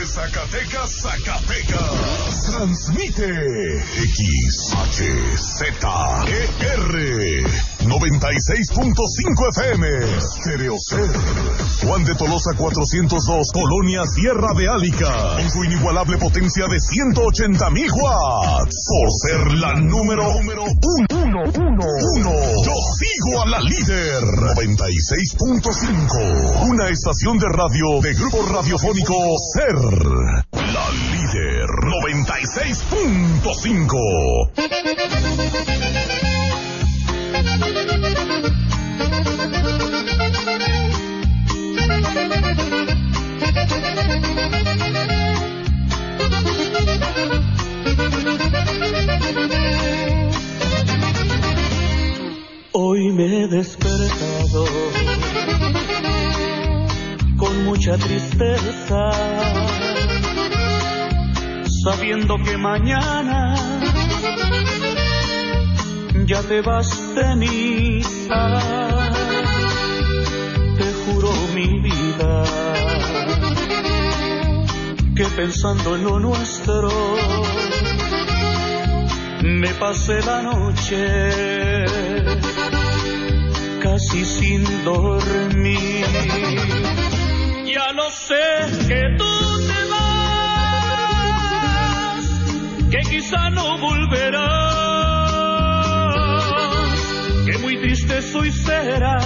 De Zacatecas, Zacatecas. Transmite XHZER 96.5 FM. Estereocer. Juan de Tolosa 402, Colonia Sierra de Álica. Con su inigualable potencia de 180,000 watts. Por ser la número uno. Yo sigo a la líder. 96.5. Una estación de radio de Grupo Radiofónico SER. La líder 96.5. Hoy me he despertado con mucha tristeza, sabiendo que mañana ya te vas de Niza. Te juro mi vida que pensando en lo nuestro me pasé la noche casi sin dormir. Ya lo sé que tú te vas, que quizá no volverás, que muy triste soy será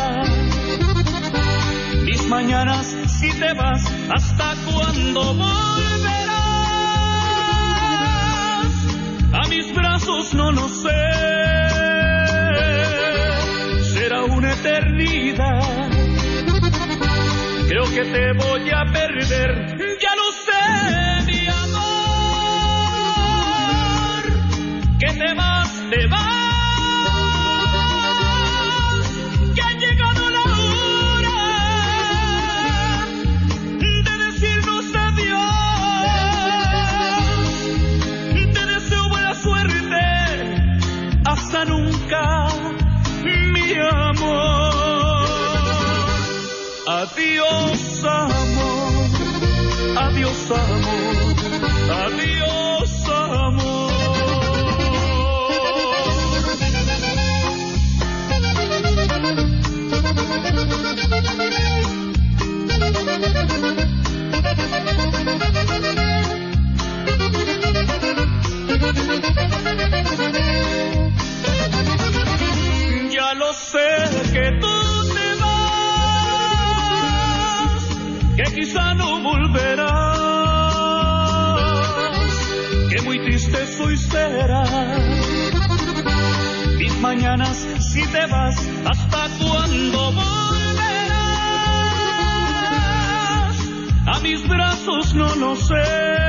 mis mañanas si te vas. ¿Hasta cuándo volverás a mis brazos? No lo sé, será una eternidad. Creo que te voy a perder, ya lo sé, mi amor, que te vas, te vas, que ha llegado la hora de decirnos adiós. Te deseo buena suerte, hasta nunca, mi amor. Adiós, amor, adiós, amor, adiós, amor. Ya lo sé que tú te vas, que quizá no volverás, que muy triste soy será mis mañanas si te vas. ¿Hasta cuándo volverás a mis brazos? No lo sé,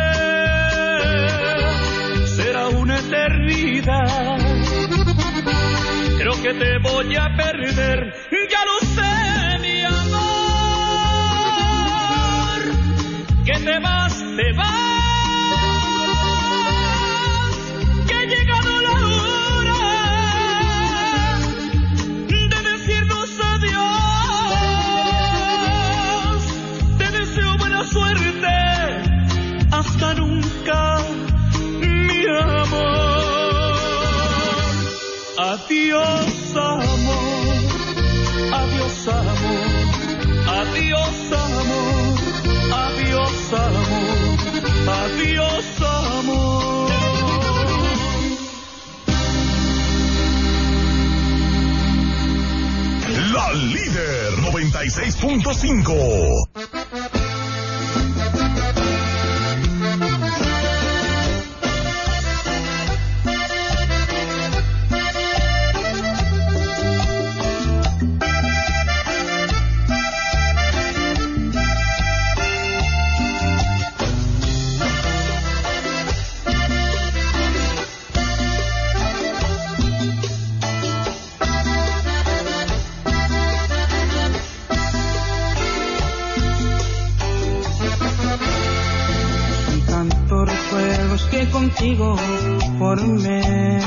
será una eternidad. Creo que te voy a perder, ya lo sé, mi amor, que te vas, que ha llegado la hora de decirnos adiós. Te deseo buena suerte, hasta nunca, mi amor. Adiós, amor, adiós, amor, adiós, amor, adiós, amor, adiós, amor. La líder 96.5. Contigo formé,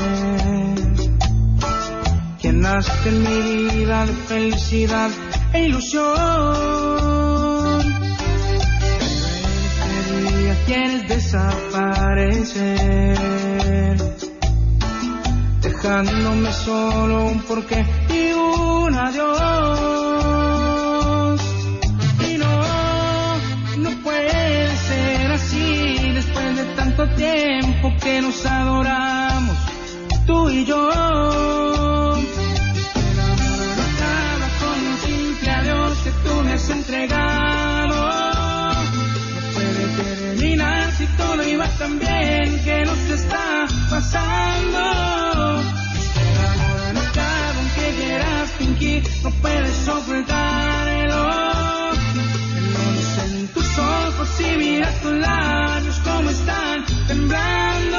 llenaste mi vida de felicidad e ilusión. Ese día quieres desaparecer, dejándome solo un porqué y un adiós. Y no puede ser así, después de tanto tiempo que nos adoramos, tú y yo. El amor no acaba con un simple adiós que tú me has entregado. No puede terminar si todo iba tan bien. ¿Qué nos está pasando? El amor no acaba aunque quieras fingir, no puedes ocultarlo. En tus ojos y mira tus labios como están temblando.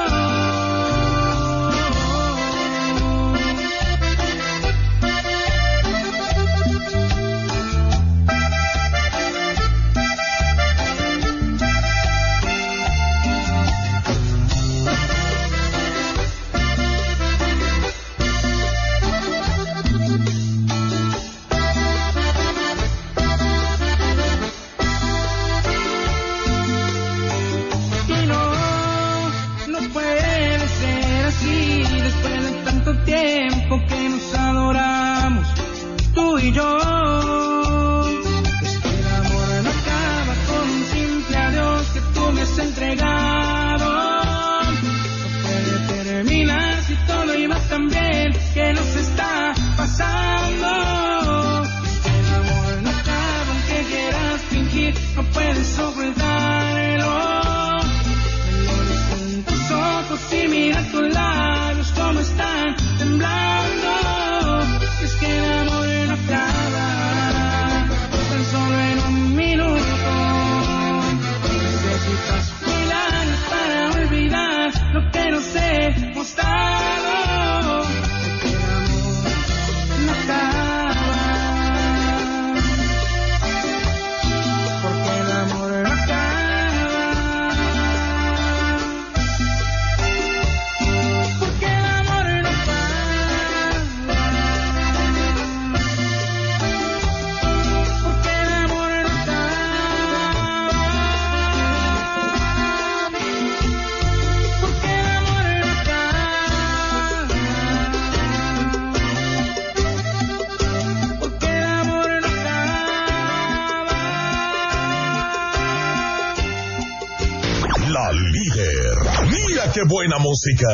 Tiempo que nos adoramos, tú y yo. Es que el amor no acaba con un simple adiós que tú me has entregado. No puede terminar si todo iba tan bien. ¿Qué nos está pasando? El amor no acaba aunque quieras fingir, no puedes ocultarlo. En tus ojos y mira tus labios como están temblando. Es que el amor no acaba tan solo en un minuto. Necesitas mil años para olvidar lo que nos hemos dado. Porque el amor no acaba. Porque el amor no acaba. Porque el amor no acaba. Porque el amor no acaba. Porque el amor no acaba. Porque el amor no acaba. La líder. Mira qué buena música.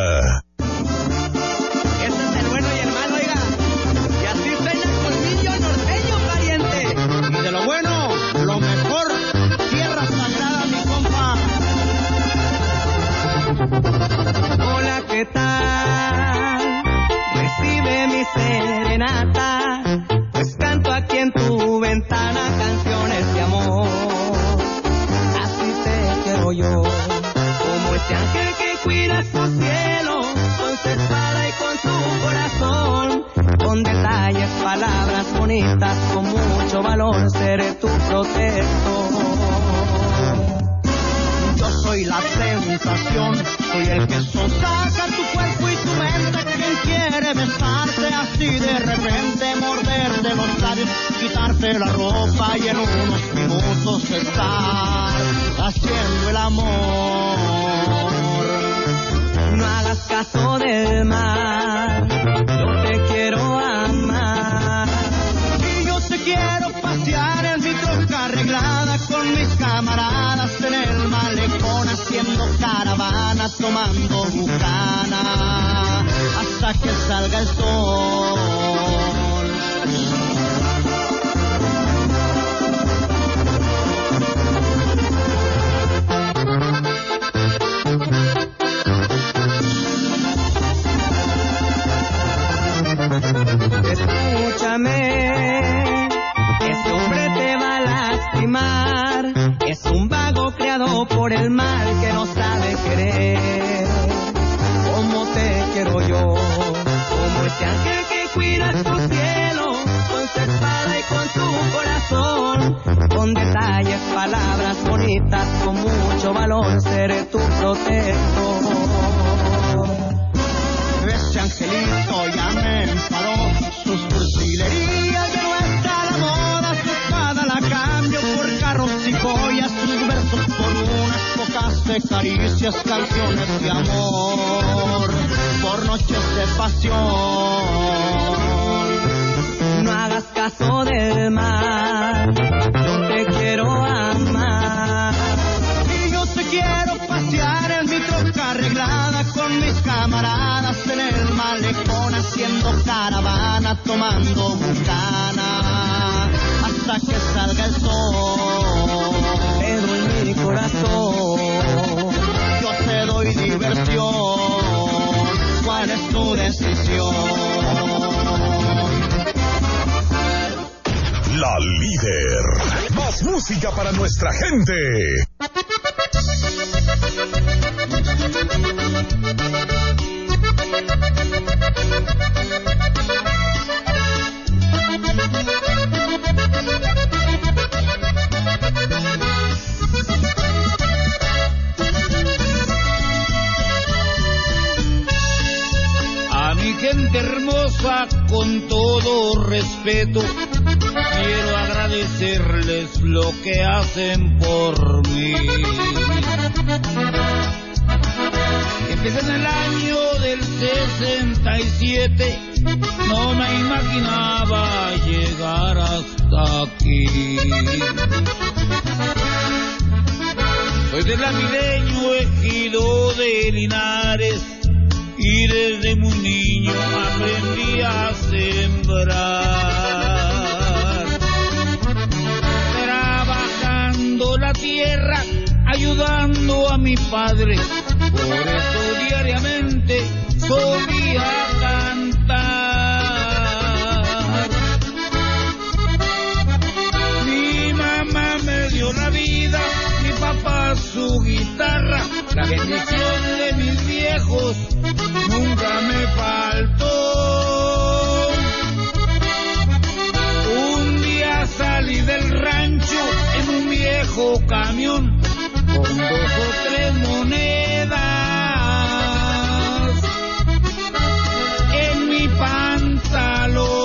Este es el bueno y el malo, oiga. Y así suena el colmillo norteño, pariente. Y de lo bueno, lo mejor, tierra sagrada, mi compa. Hola, ¿qué tal? Recibe mi serenata. Pues canto aquí en tu ventana canciones de amor. Así te quiero yo. Como ese ángel que cuida su cielo, con su espada y con su corazón, con detalles, palabras bonitas, con mucho valor, seré tu protector. Yo soy la sensación, soy el que sonsaca tu cuerpo y tu mente, quien quiere besarte así de repente, morderte los labios, quitarte la ropa y en unos minutos estar haciendo el amor. No hagas caso del mal, yo te quiero amar. Y yo te quiero pasear en mi troca arreglada con mis camaradas en el malecón, haciendo caravana, tomando bucana, hasta que salga el sol. Escúchame, ese hombre te va a lastimar, es un vago creado por el mal que no sabe querer. Como te quiero yo, como ese ángel que cuida su cielo, con su espada y con su corazón, con detalles, palabras bonitas, con mucho valor, seré tu protector. Ese angelito ya me enfadó, sus cursilerías ya no está a la moda, su espada la cambio por carros y joyas, sus versos por unas de caricias, canciones de amor, por noches de pasión. No hagas caso del mar, yo te quiero amar. Y yo te quiero pasear en mi troca arreglada con mis camaradas en el malecón, haciendo caravana, tomando bucana, hasta que salga el sol. Pero en mi corazón yo te doy diversión. ¿Cuál es tu decisión? La Líder. Más música para nuestra gente. A mi gente hermosa, con todo respeto, quiero agradecerles lo que hacen por mí. Empecé en el año del 67, no me imaginaba llegar hasta aquí. Soy del navideño ejido de Linares y desde muy niño aprendí a sembrar, trabajando la tierra, ayudando a mi padre. Por eso diariamente solía cantar. Mi mamá me dio la vida, mi papá su guitarra, la bendición de mis viejos nunca me faltó. Un día salí del rancho en un viejo camión con 2 o 3 monedas en mi pantalón.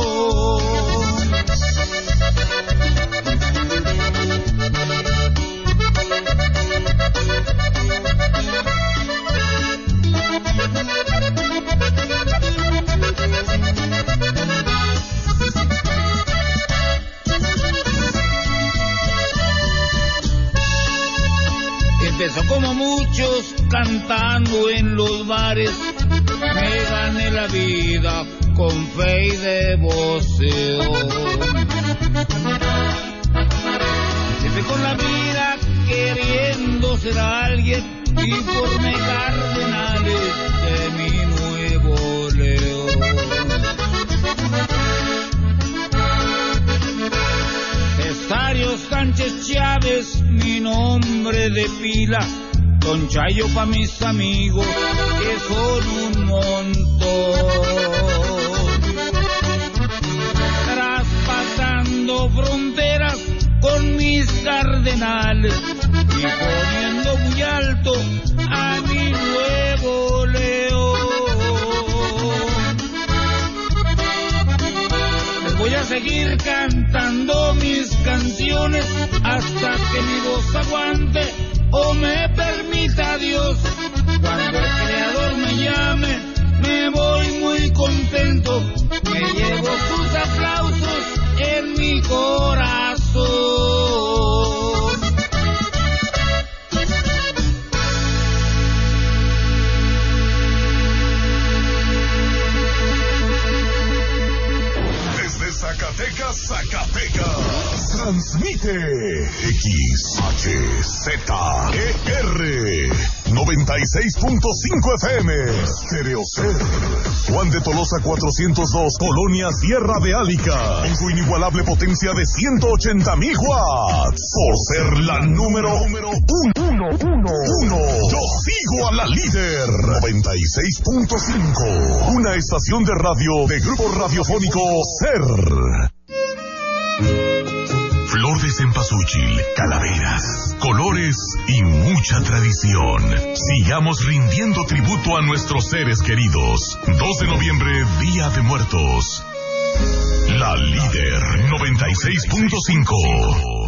Empezó como muchos cantando en los bares, me gané la vida con fe y devoción. Siempre con la vida queriendo ser alguien y formé cardenales de mi Nuevo León. Cesario Sánchez Chávez, mi nombre de pila, Don Chayo pa' mis amigos, que son un montón. Traspasando fronteras con mis cardenales y poniendo muy alto a mi Nuevo León. Les voy a seguir cantando mis canciones hasta que mi voz aguante o me permita Dios. Cuando el Creador me llame, me voy muy contento, me llevo sus aplausos en mi corazón. Desde Zacatecas, Zacatecas, transmite XHZER 96.5 FM, Stereo Ser. Juan de Tolosa 402, Colonia Sierra de Álica, con su inigualable potencia de 180,000 watts. Por ser la número uno. Yo sigo a la Líder 96.5, una estación de radio de Grupo Radiofónico Ser. Flor de cempasúchil, calaveras, colores y mucha tradición. Sigamos rindiendo tributo a nuestros seres queridos. 2 de noviembre, Día de Muertos. La Líder 96.5.